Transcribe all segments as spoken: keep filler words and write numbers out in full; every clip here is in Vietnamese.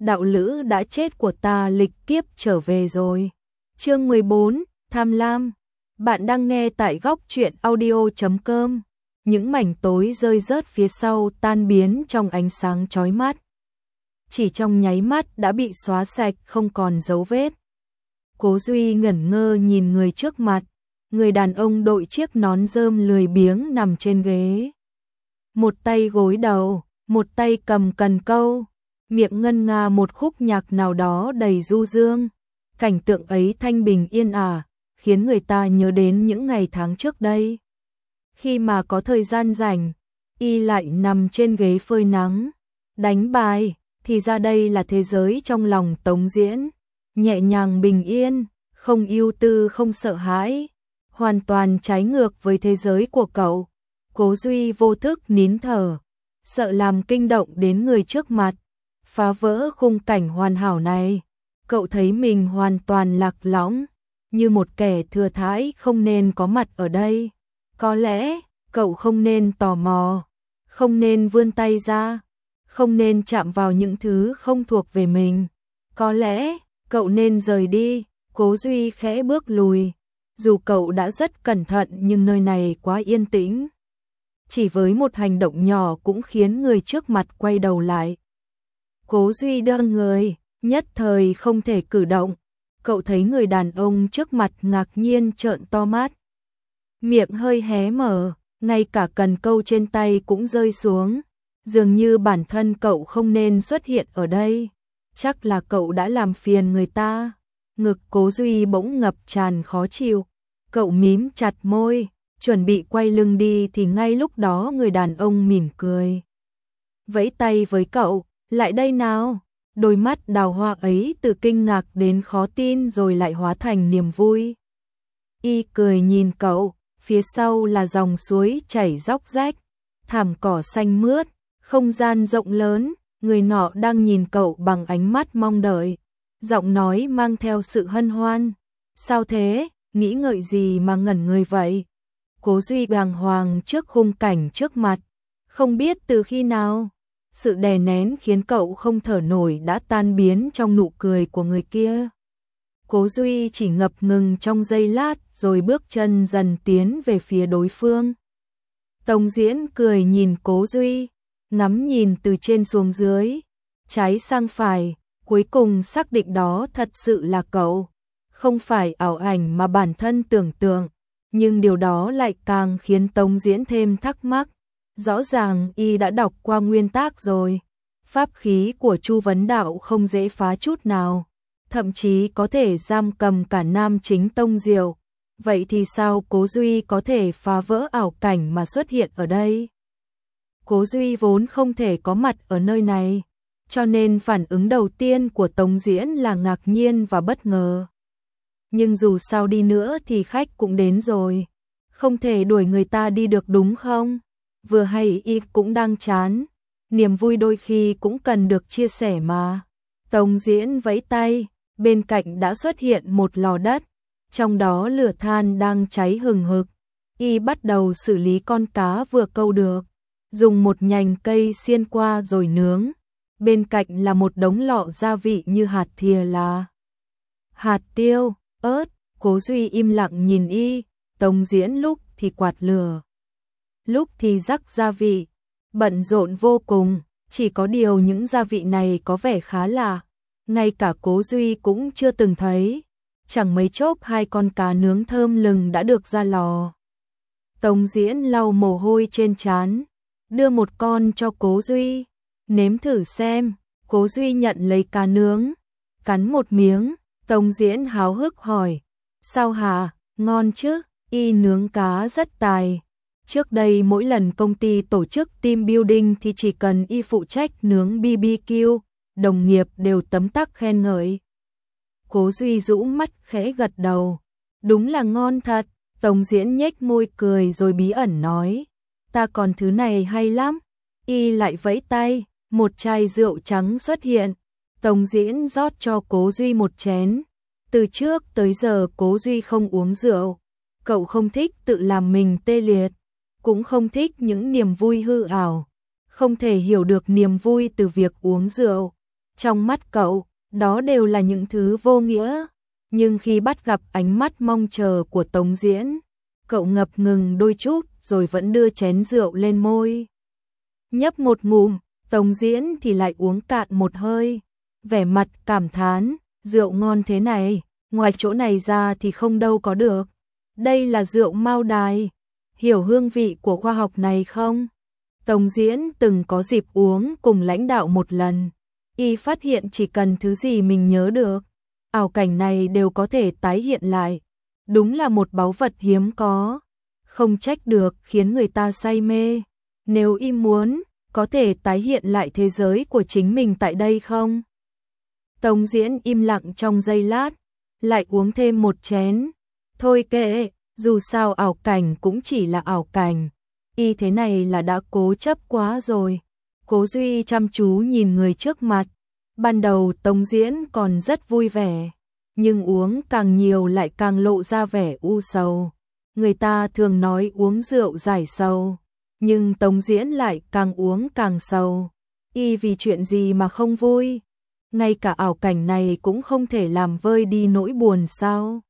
đạo lữ đã chết của ta lịch kiếp trở về rồi. Chương mười bốn, Tham lam. Bạn đang nghe tại góc truyện audio chấm com. Những mảnh tối rơi rớt phía sau tan biến trong ánh sáng chói mắt. Chỉ trong nháy mắt đã bị xóa sạch không còn dấu vết. Cố Duy ngẩn ngơ nhìn người trước mặt, người đàn ông đội chiếc nón rơm lười biếng nằm trên ghế. Một tay gối đầu, một tay cầm cần câu, miệng ngân nga một khúc nhạc nào đó đầy du dương. Cảnh tượng ấy thanh bình yên ả, khiến người ta nhớ đến những ngày tháng trước đây. Khi mà có thời gian rảnh, y lại nằm trên ghế phơi nắng, đánh bài, thì ra đây là thế giới trong lòng Tống Diễn. Nhẹ nhàng bình yên, không ưu tư không sợ hãi, hoàn toàn trái ngược với thế giới của cậu. Cố Duy vô thức nín thở, sợ làm kinh động đến người trước mặt, phá vỡ khung cảnh hoàn hảo này. Cậu thấy mình hoàn toàn lạc lõng, như một kẻ thừa thãi không nên có mặt ở đây. Có lẽ, cậu không nên tò mò, không nên vươn tay ra, không nên chạm vào những thứ không thuộc về mình. Có lẽ, cậu nên rời đi. Cố Duy khẽ bước lùi, dù cậu đã rất cẩn thận nhưng nơi này quá yên tĩnh. Chỉ với một hành động nhỏ cũng khiến người trước mặt quay đầu lại. Cố Duy đơ người, nhất thời không thể cử động. Cậu thấy người đàn ông trước mặt ngạc nhiên trợn to mắt, miệng hơi hé mở, ngay cả cần câu trên tay cũng rơi xuống. Dường như bản thân cậu không nên xuất hiện ở đây. Chắc là cậu đã làm phiền người ta. Ngực Cố Duy bỗng ngập tràn khó chịu. Cậu mím chặt môi, chuẩn bị quay lưng đi thì ngay lúc đó người đàn ông mỉm cười, vẫy tay với cậu, lại đây nào. Đôi mắt đào hoa ấy từ kinh ngạc đến khó tin rồi lại hóa thành niềm vui. Y cười nhìn cậu, phía sau là dòng suối chảy róc rách, thảm cỏ xanh mướt, không gian rộng lớn. Người nọ đang nhìn cậu bằng ánh mắt mong đợi, giọng nói mang theo sự hân hoan. Sao thế, nghĩ ngợi gì mà ngẩn người vậy? Cố Duy bàng hoàng trước khung cảnh trước mặt, không biết từ khi nào, sự đè nén khiến cậu không thở nổi đã tan biến trong nụ cười của người kia. Cố Duy chỉ ngập ngừng trong giây lát rồi bước chân dần tiến về phía đối phương. Tống Diễn cười nhìn Cố Duy, ngắm nhìn từ trên xuống dưới, trái sang phải, cuối cùng xác định đó thật sự là cậu, không phải ảo ảnh mà bản thân tưởng tượng. Nhưng điều đó lại càng khiến Tống Diễn thêm thắc mắc. Rõ ràng y đã đọc qua nguyên tác rồi. Pháp khí của Chu Vấn Đạo không dễ phá chút nào, thậm chí có thể giam cầm cả nam chính Tông Diệu. Vậy thì sao Cố Duy có thể phá vỡ ảo cảnh mà xuất hiện ở đây? Cố Duy vốn không thể có mặt ở nơi này, cho nên phản ứng đầu tiên của Tống Diễn là ngạc nhiên và bất ngờ. Nhưng dù sao đi nữa thì khách cũng đến rồi, không thể đuổi người ta đi được đúng không? Vừa hay y cũng đang chán, niềm vui đôi khi cũng cần được chia sẻ mà. Tống Diễn vẫy tay, bên cạnh đã xuất hiện một lò đất, trong đó lửa than đang cháy hừng hực. Y bắt đầu xử lý con cá vừa câu được, dùng một nhành cây xiên qua rồi nướng. Bên cạnh là một đống lọ gia vị như hạt thìa là hạt tiêu, ớt. Cố Duy im lặng nhìn y. Tống Diễn lúc thì quạt lửa, lúc thì rắc gia vị, bận rộn vô cùng. Chỉ có điều những gia vị này có vẻ khá lạ, ngay cả Cố Duy cũng chưa từng thấy. Chẳng mấy chốc hai con cá nướng thơm lừng đã được ra lò. Tống Diễn lau mồ hôi trên trán, đưa một con cho Cố Duy, nếm thử xem. Cố Duy nhận lấy cá nướng, cắn một miếng. Tống Diễn háo hức hỏi, sao hả, ngon chứ? Y nướng cá rất tài. Trước đây mỗi lần công ty tổ chức team building thì chỉ cần y phụ trách nướng bê bê quy, đồng nghiệp đều tấm tắc khen ngợi. Cố Duy rũ mắt khẽ gật đầu, đúng là ngon thật. Tống Diễn nhếch môi cười rồi bí ẩn nói, ta còn thứ này hay lắm. Y lại vẫy tay, một chai rượu trắng xuất hiện. Tống Diễn rót cho Cố Duy một chén. Từ trước tới giờ Cố Duy không uống rượu, cậu không thích tự làm mình tê liệt, cũng không thích những niềm vui hư ảo, không thể hiểu được niềm vui từ việc uống rượu. Trong mắt cậu, đó đều là những thứ vô nghĩa. Nhưng khi bắt gặp ánh mắt mong chờ của Tống Diễn, cậu ngập ngừng đôi chút rồi vẫn đưa chén rượu lên môi. Nhấp một ngụm, Tống Diễn thì lại uống cạn một hơi. Vẻ mặt cảm thán, rượu ngon thế này, ngoài chỗ này ra thì không đâu có được. Đây là rượu Mao Đài, hiểu hương vị của khoa học này không? Tống Diễn từng có dịp uống cùng lãnh đạo một lần. Y phát hiện chỉ cần thứ gì mình nhớ được, ảo cảnh này đều có thể tái hiện lại. Đúng là một báu vật hiếm có. Không trách được khiến người ta say mê. Nếu Y muốn, có thể tái hiện lại thế giới của chính mình tại đây không? Tống Diễn im lặng trong giây lát, lại uống thêm một chén. Thôi kệ, dù sao ảo cảnh cũng chỉ là ảo cảnh. Y thế này là đã cố chấp quá rồi. Cố Duy chăm chú nhìn người trước mặt. Ban đầu Tống Diễn còn rất vui vẻ, nhưng uống càng nhiều lại càng lộ ra vẻ u sầu. Người ta thường nói uống rượu giải sầu, nhưng Tống Diễn lại càng uống càng sầu. Y vì chuyện gì mà không vui? Ngay cả ảo cảnh này cũng không thể làm vơi đi nỗi buồn sao?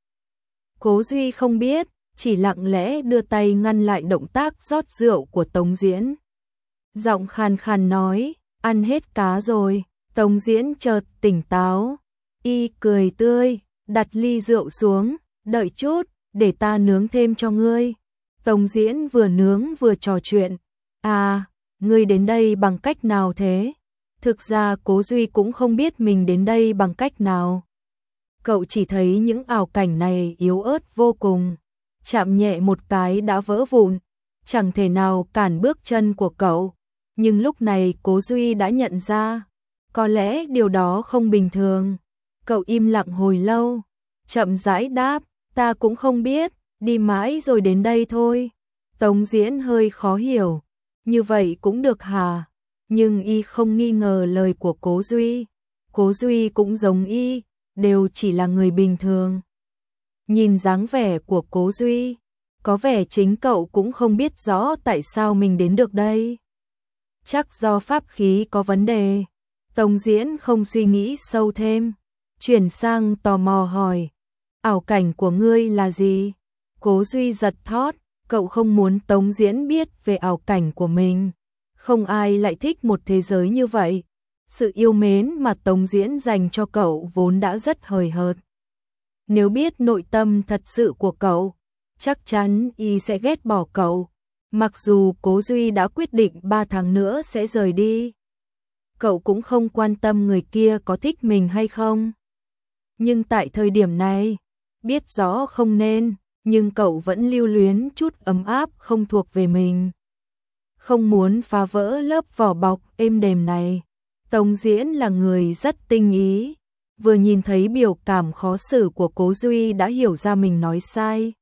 Cố Duy không biết, chỉ lặng lẽ đưa tay ngăn lại động tác rót rượu của Tống Diễn. Giọng khàn khàn nói, ăn hết cá rồi. Tống Diễn chợt tỉnh táo. Y cười tươi, đặt ly rượu xuống, đợi chút, để ta nướng thêm cho ngươi. Tống Diễn vừa nướng vừa trò chuyện. À, ngươi đến đây bằng cách nào thế? Thực ra Cố Duy cũng không biết mình đến đây bằng cách nào. Cậu chỉ thấy những ảo cảnh này yếu ớt vô cùng. Chạm nhẹ một cái đã vỡ vụn, chẳng thể nào cản bước chân của cậu. Nhưng lúc này Cố Duy đã nhận ra, có lẽ điều đó không bình thường. Cậu im lặng hồi lâu, chậm rãi đáp, ta cũng không biết, đi mãi rồi đến đây thôi. Tống Diễn hơi khó hiểu, như vậy cũng được hả? Nhưng Y không nghi ngờ lời của Cố Duy. Cố Duy cũng giống Y, đều chỉ là người bình thường. Nhìn dáng vẻ của Cố Duy, có vẻ chính cậu cũng không biết rõ tại sao mình đến được đây. Chắc do pháp khí có vấn đề. Tống Diễn không suy nghĩ sâu thêm, chuyển sang tò mò hỏi, ảo cảnh của ngươi là gì? Cố Duy giật thót, cậu không muốn Tống Diễn biết về ảo cảnh của mình. Không ai lại thích một thế giới như vậy. Sự yêu mến mà Tống Diễn dành cho cậu vốn đã rất hời hợt. Nếu biết nội tâm thật sự của cậu, chắc chắn Y sẽ ghét bỏ cậu. Mặc dù Cố Duy đã quyết định ba tháng nữa sẽ rời đi, cậu cũng không quan tâm người kia có thích mình hay không. Nhưng tại thời điểm này, biết rõ không nên, nhưng cậu vẫn lưu luyến chút ấm áp không thuộc về mình. Không muốn phá vỡ lớp vỏ bọc êm đềm này. Tống Diễn là người rất tinh ý, vừa nhìn thấy biểu cảm khó xử của Cố Duy đã hiểu ra mình nói sai.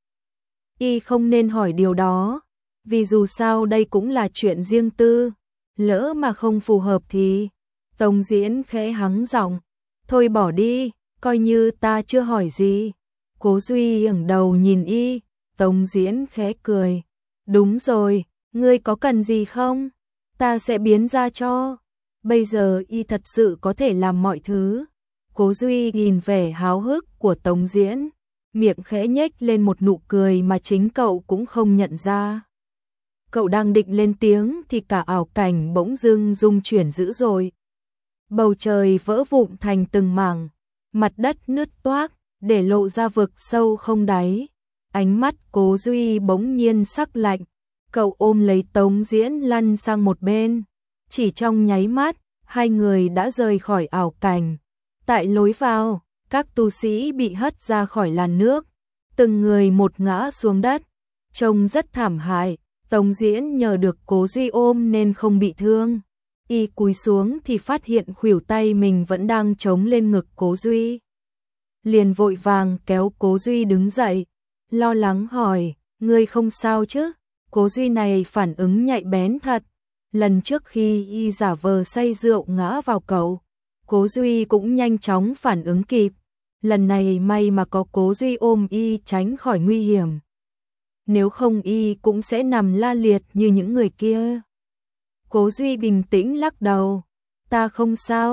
Y không nên hỏi điều đó, vì dù sao đây cũng là chuyện riêng tư, lỡ mà không phù hợp thì... Tống Diễn khẽ hắng giọng, thôi bỏ đi, coi như ta chưa hỏi gì. Cố Duy ngẩng đầu nhìn Y, Tống Diễn khẽ cười, đúng rồi, ngươi có cần gì không? Ta sẽ biến ra cho. Bây giờ Y thật sự có thể làm mọi thứ. Cố Duy nhìn vẻ háo hức của Tống Diễn, miệng khẽ nhếch lên một nụ cười mà chính cậu cũng không nhận ra. Cậu đang định lên tiếng thì cả ảo cảnh bỗng dưng rung chuyển dữ dội. Bầu trời vỡ vụn thành từng mảng, mặt đất nứt toác, để lộ ra vực sâu không đáy. Ánh mắt Cố Duy bỗng nhiên sắc lạnh, cậu ôm lấy Tống Diễn lăn sang một bên. Chỉ trong nháy mắt, hai người đã rời khỏi ảo cảnh. Tại lối vào, các tu sĩ bị hất ra khỏi làn nước, từng người một ngã xuống đất, trông rất thảm hại. Tống Diễn nhờ được Cố Duy ôm nên không bị thương. Y cúi xuống thì phát hiện khuỷu tay mình vẫn đang chống lên ngực Cố Duy. Liền vội vàng kéo Cố Duy đứng dậy, lo lắng hỏi, ngươi không sao chứ? Cố Duy này phản ứng nhạy bén thật. Lần trước khi Y giả vờ say rượu ngã vào cậu, Cố Duy cũng nhanh chóng phản ứng kịp. Lần này may mà có Cố Duy ôm Y tránh khỏi nguy hiểm. Nếu không Y cũng sẽ nằm la liệt như những người kia. Cố Duy bình tĩnh lắc đầu, ta không sao,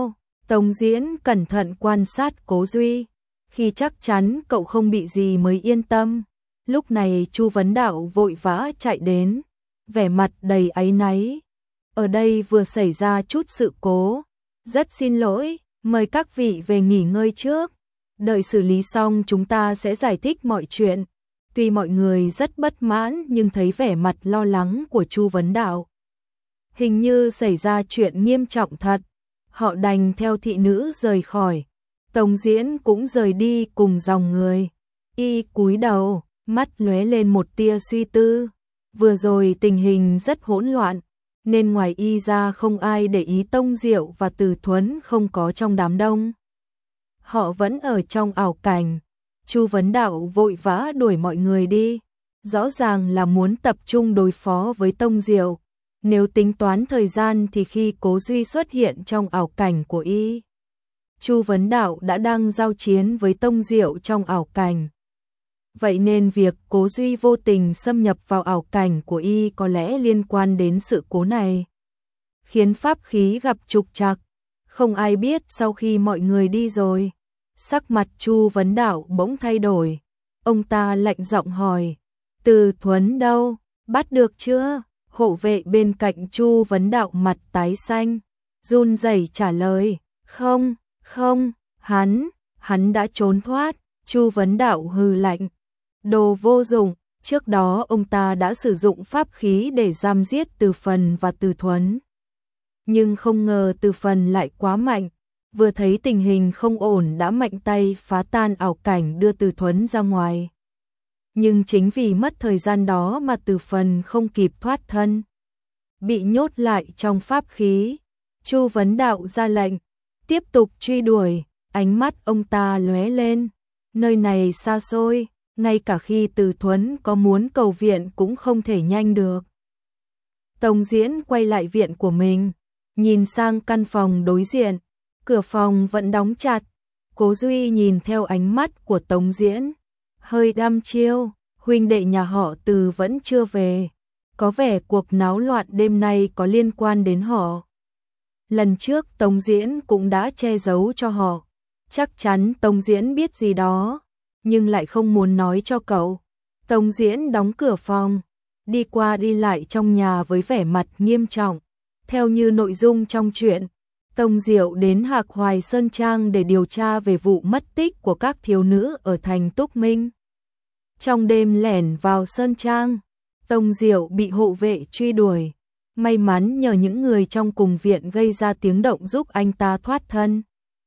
Tống Diễn cẩn thận quan sát Cố Duy, khi chắc chắn cậu không bị gì mới yên tâm. Lúc này Chu Vấn Đạo vội vã chạy đến, vẻ mặt đầy áy náy. Ở đây vừa xảy ra chút sự cố, rất xin lỗi, mời các vị về nghỉ ngơi trước. Đợi xử lý xong chúng ta sẽ giải thích mọi chuyện. Tuy mọi người rất bất mãn nhưng thấy vẻ mặt lo lắng của Chu Vấn Đạo, hình như xảy ra chuyện nghiêm trọng thật. Họ đành theo thị nữ rời khỏi. Tống Diễn cũng rời đi cùng dòng người. Y cúi đầu, mắt lóe lên một tia suy tư. Vừa rồi tình hình rất hỗn loạn, nên ngoài y ra không ai để ý Tông Diệu và Từ Thuấn không có trong đám đông. Họ vẫn ở trong ảo cảnh. Chu Vấn Đạo vội vã đuổi mọi người đi, rõ ràng là muốn tập trung đối phó với Tông Diệu. Nếu tính toán thời gian thì khi Cố Duy xuất hiện trong ảo cảnh của y, Chu Vấn Đạo đã đang giao chiến với Tông Diệu trong ảo cảnh. Vậy nên việc Cố Duy vô tình xâm nhập vào ảo cảnh của y có lẽ liên quan đến sự cố này, khiến pháp khí gặp trục trặc. Không ai biết sau khi mọi người đi rồi, sắc mặt Chu Vấn Đạo bỗng thay đổi. Ông ta lạnh giọng hỏi, Từ Thuấn đâu, bắt được chưa? Hộ vệ bên cạnh Chu Vấn Đạo mặt tái xanh, run rẩy trả lời, không, không, hắn, hắn đã trốn thoát. Chu Vấn Đạo hừ lạnh, đồ vô dụng, trước đó ông ta đã sử dụng pháp khí để giam giết Từ Phần và Từ Thuấn. Nhưng không ngờ Từ Phần lại quá mạnh, vừa thấy tình hình không ổn đã mạnh tay phá tan ảo cảnh đưa Từ Thuấn ra ngoài. Nhưng chính vì mất thời gian đó mà Từ Phần không kịp thoát thân, bị nhốt lại trong pháp khí. Chu Vấn Đạo ra lệnh, tiếp tục truy đuổi, ánh mắt ông ta lóe lên. Nơi này xa xôi, ngay cả khi Từ Thuấn có muốn cầu viện cũng không thể nhanh được. Tống Diễn quay lại viện của mình, nhìn sang căn phòng đối diện, cửa phòng vẫn đóng chặt. Cố Duy nhìn theo ánh mắt của Tống Diễn, hơi đăm chiêu, huynh đệ nhà họ Từ vẫn chưa về, có vẻ cuộc náo loạn đêm nay có liên quan đến họ. Lần trước Tống Diễn cũng đã che giấu cho họ, chắc chắn Tống Diễn biết gì đó, nhưng lại không muốn nói cho cậu. Tống Diễn đóng cửa phòng, đi qua đi lại trong nhà với vẻ mặt nghiêm trọng. Theo như nội dung trong truyện, Tông Diệu đến Hạc Hoài Sơn Trang để điều tra về vụ mất tích của các thiếu nữ ở thành Túc Minh. Trong đêm lẻn vào Sơn Trang, Tông Diệu bị hộ vệ truy đuổi. May mắn nhờ những người trong cùng viện gây ra tiếng động giúp anh ta thoát thân.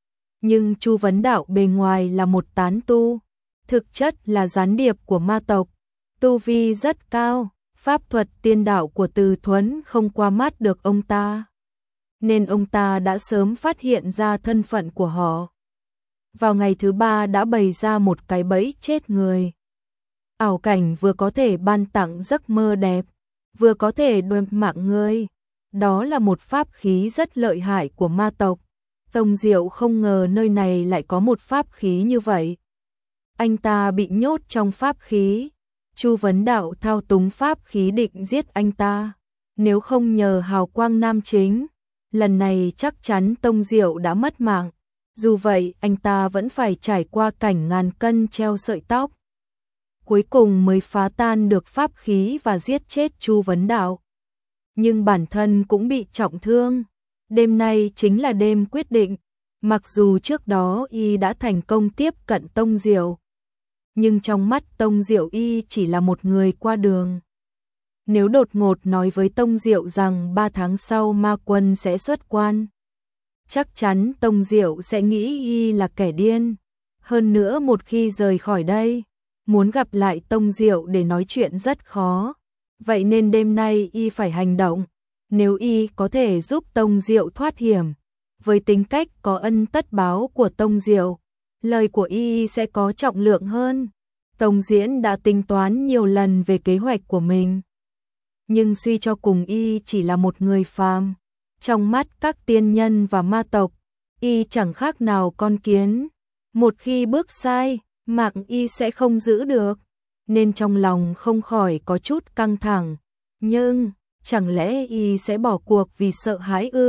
Nhưng Chu Vấn Đạo bề ngoài là một tán tu, thực chất là gián điệp của ma tộc, tu vi rất cao, pháp thuật tiên đạo của Từ Thuấn không qua mắt được ông ta, nên ông ta đã sớm phát hiện ra thân phận của họ. Vào ngày thứ ba đã bày ra một cái bẫy chết người. Ảo cảnh vừa có thể ban tặng giấc mơ đẹp, vừa có thể đoạt mạng người. Đó là một pháp khí rất lợi hại của ma tộc. Tông Diệu không ngờ nơi này lại có một pháp khí như vậy. Anh ta bị nhốt trong pháp khí. Chu Vấn Đạo thao túng pháp khí định giết anh ta. Nếu không nhờ hào quang nam chính, lần này chắc chắn Tông Diệu đã mất mạng. Dù vậy anh ta vẫn phải trải qua cảnh ngàn cân treo sợi tóc, cuối cùng mới phá tan được pháp khí và giết chết Chu Vấn Đạo. Nhưng bản thân cũng bị trọng thương. Đêm nay chính là đêm quyết định. Mặc dù trước đó y đã thành công tiếp cận Tông Diệu, nhưng trong mắt Tông Diệu y chỉ là một người qua đường. Nếu đột ngột nói với Tông Diệu rằng ba tháng sau ma quân sẽ xuất quan, chắc chắn Tông Diệu sẽ nghĩ y là kẻ điên. Hơn nữa một khi rời khỏi đây, muốn gặp lại Tông Diệu để nói chuyện rất khó. Vậy nên đêm nay y phải hành động. Nếu y có thể giúp Tông Diệu thoát hiểm, với tính cách có ân tất báo của Tông Diệu, lời của y sẽ có trọng lượng hơn. Tông Diễn đã tính toán nhiều lần về kế hoạch của mình, nhưng suy cho cùng y chỉ là một người phàm. Trong mắt các tiên nhân và ma tộc, y chẳng khác nào con kiến. Một khi bước sai, mạng y sẽ không giữ được, nên trong lòng không khỏi có chút căng thẳng. Nhưng, chẳng lẽ y sẽ bỏ cuộc vì sợ hãi ư?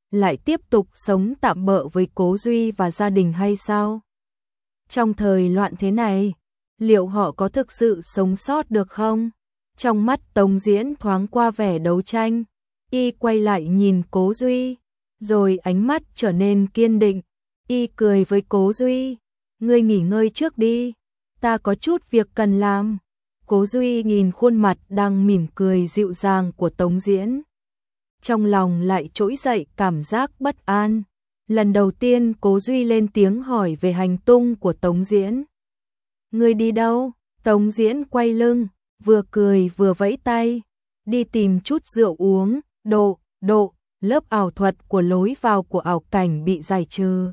lại tiếp tục sống tạm bợ với Cố Duy và gia đình hay sao? Trong thời loạn thế này, liệu họ có thực sự sống sót được không? Trong mắt Tống Diễn thoáng qua vẻ đấu tranh, y quay lại nhìn Cố Duy, rồi ánh mắt trở nên kiên định, y cười với Cố Duy, ngươi nghỉ ngơi trước đi, ta có chút việc cần làm. Cố Duy nhìn khuôn mặt đang mỉm cười dịu dàng của Tống Diễn. Trong lòng lại trỗi dậy cảm giác bất an. Lần đầu tiên Cố Duy lên tiếng hỏi về hành tung của Tống Diễn. Ngươi đi đâu? Tống Diễn quay lưng, vừa cười vừa vẫy tay. Đi tìm chút rượu uống, độ, độ, lớp ảo thuật của lối vào của ảo cảnh bị giải trừ.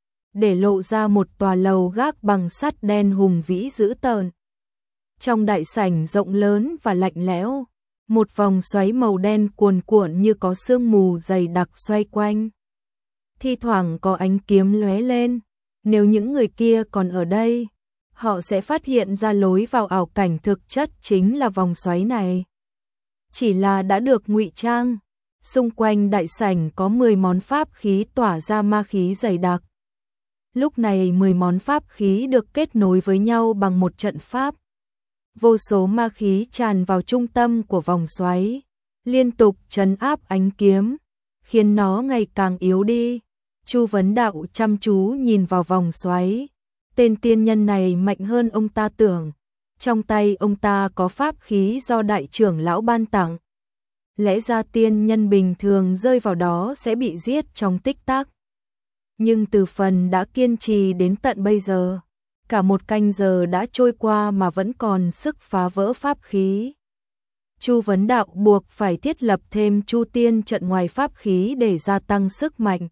Để lộ ra một tòa lầu gác bằng sắt đen hùng vĩ dữ tợn. Trong đại sảnh rộng lớn và lạnh lẽo, một vòng xoáy màu đen cuồn cuộn như có sương mù dày đặc xoay quanh. Thi thoảng có ánh kiếm lóe lên, nếu những người kia còn ở đây, họ sẽ phát hiện ra lối vào ảo cảnh thực chất chính là vòng xoáy này. Chỉ là đã được ngụy trang, xung quanh đại sảnh có mười món pháp khí tỏa ra ma khí dày đặc. Lúc này mười món pháp khí được kết nối với nhau bằng một trận pháp. Vô số ma khí tràn vào trung tâm của vòng xoáy, liên tục trấn áp ánh kiếm, khiến nó ngày càng yếu đi. Chu Vấn Đạo chăm chú nhìn vào vòng xoáy. Tên tiên nhân này mạnh hơn ông ta tưởng. Trong tay ông ta có pháp khí do đại trưởng lão ban tặng. Lẽ ra tiên nhân bình thường rơi vào đó sẽ bị giết trong tích tắc. Nhưng Từ Phần đã kiên trì đến tận bây giờ. Cả một canh giờ đã trôi qua mà vẫn còn sức phá vỡ pháp khí. Chu Vấn Đạo buộc phải thiết lập thêm Chu Tiên trận ngoài pháp khí để gia tăng sức mạnh.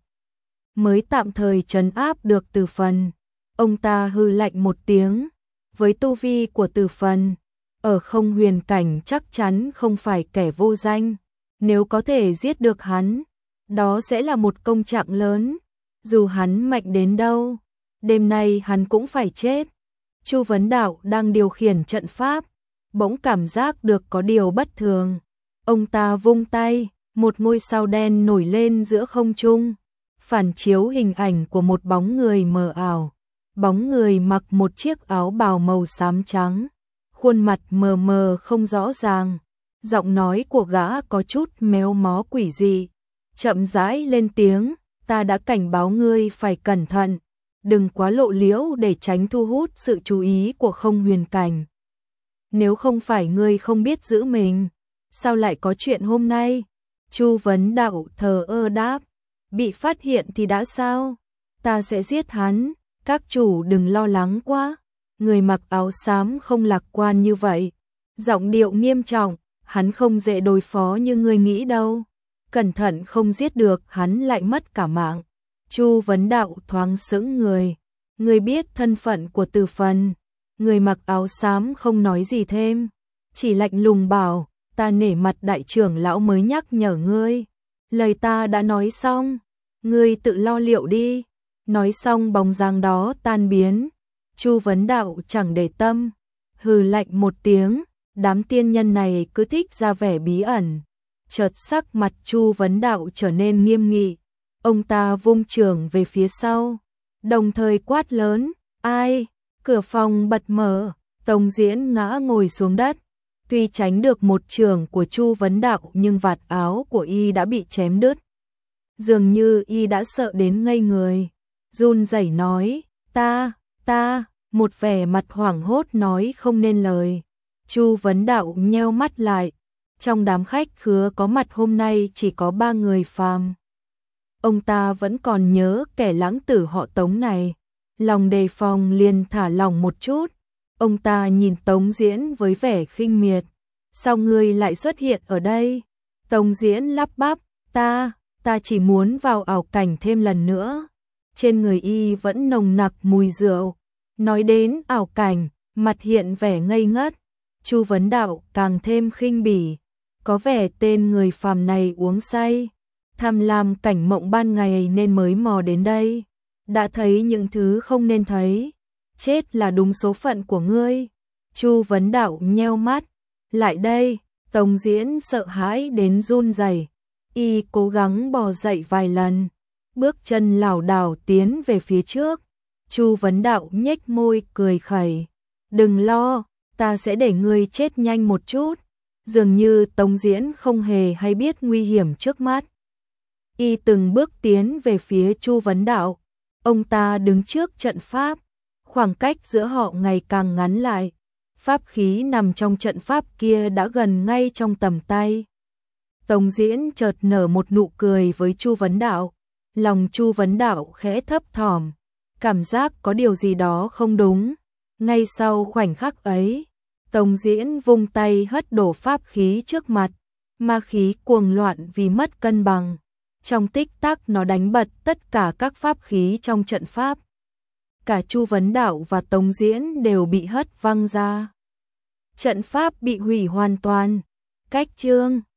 Mới tạm thời trấn áp được Từ Phần. Ông ta hư lạnh một tiếng. Với tu vi của Từ Phần, ở không huyền cảnh chắc chắn không phải kẻ vô danh. Nếu có thể giết được hắn, đó sẽ là một công trạng lớn. Dù hắn mạnh đến đâu, đêm nay hắn cũng phải chết. Chu Vấn Đạo đang điều khiển trận pháp, bỗng cảm giác được có điều bất thường. Ông ta vung tay, một ngôi sao đen nổi lên giữa không trung, phản chiếu hình ảnh của một bóng người mờ ảo. Bóng người mặc một chiếc áo bào màu xám trắng, khuôn mặt mờ mờ không rõ ràng. Giọng nói của gã có chút méo mó quỷ dị, chậm rãi lên tiếng, ta đã cảnh báo ngươi phải cẩn thận, đừng quá lộ liễu để tránh thu hút sự chú ý của không huyền cảnh. Nếu không phải ngươi không biết giữ mình, sao lại có chuyện hôm nay? Chu Vấn Đạo thờ ơ đáp, bị phát hiện thì đã sao? Ta sẽ giết hắn, các chủ đừng lo lắng quá. Người mặc áo xám không lạc quan như vậy, giọng điệu nghiêm trọng, hắn không dễ đối phó như ngươi nghĩ đâu. Cẩn thận không giết được hắn lại mất cả mạng. Chu Vấn Đạo thoáng sững người. Người biết thân phận của Từ Phần. Người mặc áo xám không nói gì thêm, chỉ lạnh lùng bảo, ta nể mặt đại trưởng lão mới nhắc nhở ngươi. Lời ta đã nói xong, ngươi tự lo liệu đi. Nói xong bóng dáng đó tan biến. Chu Vấn Đạo chẳng để tâm, hừ lạnh một tiếng, đám tiên nhân này cứ thích ra vẻ bí ẩn. Chợt sắc mặt Chu Vấn Đạo trở nên nghiêm nghị, ông ta vung chưởng về phía sau, đồng thời quát lớn, ai? Cửa phòng bật mở, Tống Diễn ngã ngồi xuống đất, tuy tránh được một chưởng của Chu Vấn Đạo nhưng vạt áo của y đã bị chém đứt. Dường như y đã sợ đến ngây người, run rẩy nói, ta, ta, một vẻ mặt hoảng hốt nói không nên lời. Chu Vấn Đạo nheo mắt lại, trong đám khách khứa có mặt hôm nay chỉ có ba người phàm. Ông ta vẫn còn nhớ kẻ lãng tử họ Tống này, lòng đề phòng liền thả lỏng một chút. Ông ta nhìn Tống Diễn với vẻ khinh miệt, sao ngươi lại xuất hiện ở đây? Tống Diễn lắp bắp, ta, ta chỉ muốn vào ảo cảnh thêm lần nữa. Trên người y vẫn nồng nặc mùi rượu. Nói đến ảo cảnh, mặt hiện vẻ ngây ngất. Chu Vấn Đạo càng thêm khinh bỉ, có vẻ tên người phàm này uống say, tham lam cảnh mộng ban ngày nên mới mò đến đây, đã thấy những thứ không nên thấy, chết là đúng số phận của ngươi. Chu Vấn Đạo nheo mắt, lại đây. Tống Diễn sợ hãi đến run rẩy, Y cố gắng bò dậy vài lần, bước chân lảo đảo tiến về phía trước. Chu Vấn Đạo nhếch môi cười khẩy, đừng lo, ta sẽ để ngươi chết nhanh một chút. Dường như Tống Diễn không hề hay biết nguy hiểm trước mắt. Y từng bước tiến về phía Chu Vấn Đạo, ông ta đứng trước trận pháp, khoảng cách giữa họ ngày càng ngắn lại. Pháp khí nằm trong trận pháp kia đã gần ngay trong tầm tay. Tống Diễn chợt nở một nụ cười với Chu Vấn Đạo, lòng Chu Vấn Đạo khẽ thấp thỏm, cảm giác có điều gì đó không đúng. Ngay sau khoảnh khắc ấy, Tống Diễn vung tay hất đổ pháp khí trước mặt, ma khí cuồng loạn vì mất cân bằng. Trong tích tắc nó đánh bật tất cả các pháp khí trong trận pháp. Cả Chu Vấn Đạo và Tống Diễn đều bị hất văng ra. Trận pháp bị hủy hoàn toàn. Cách chương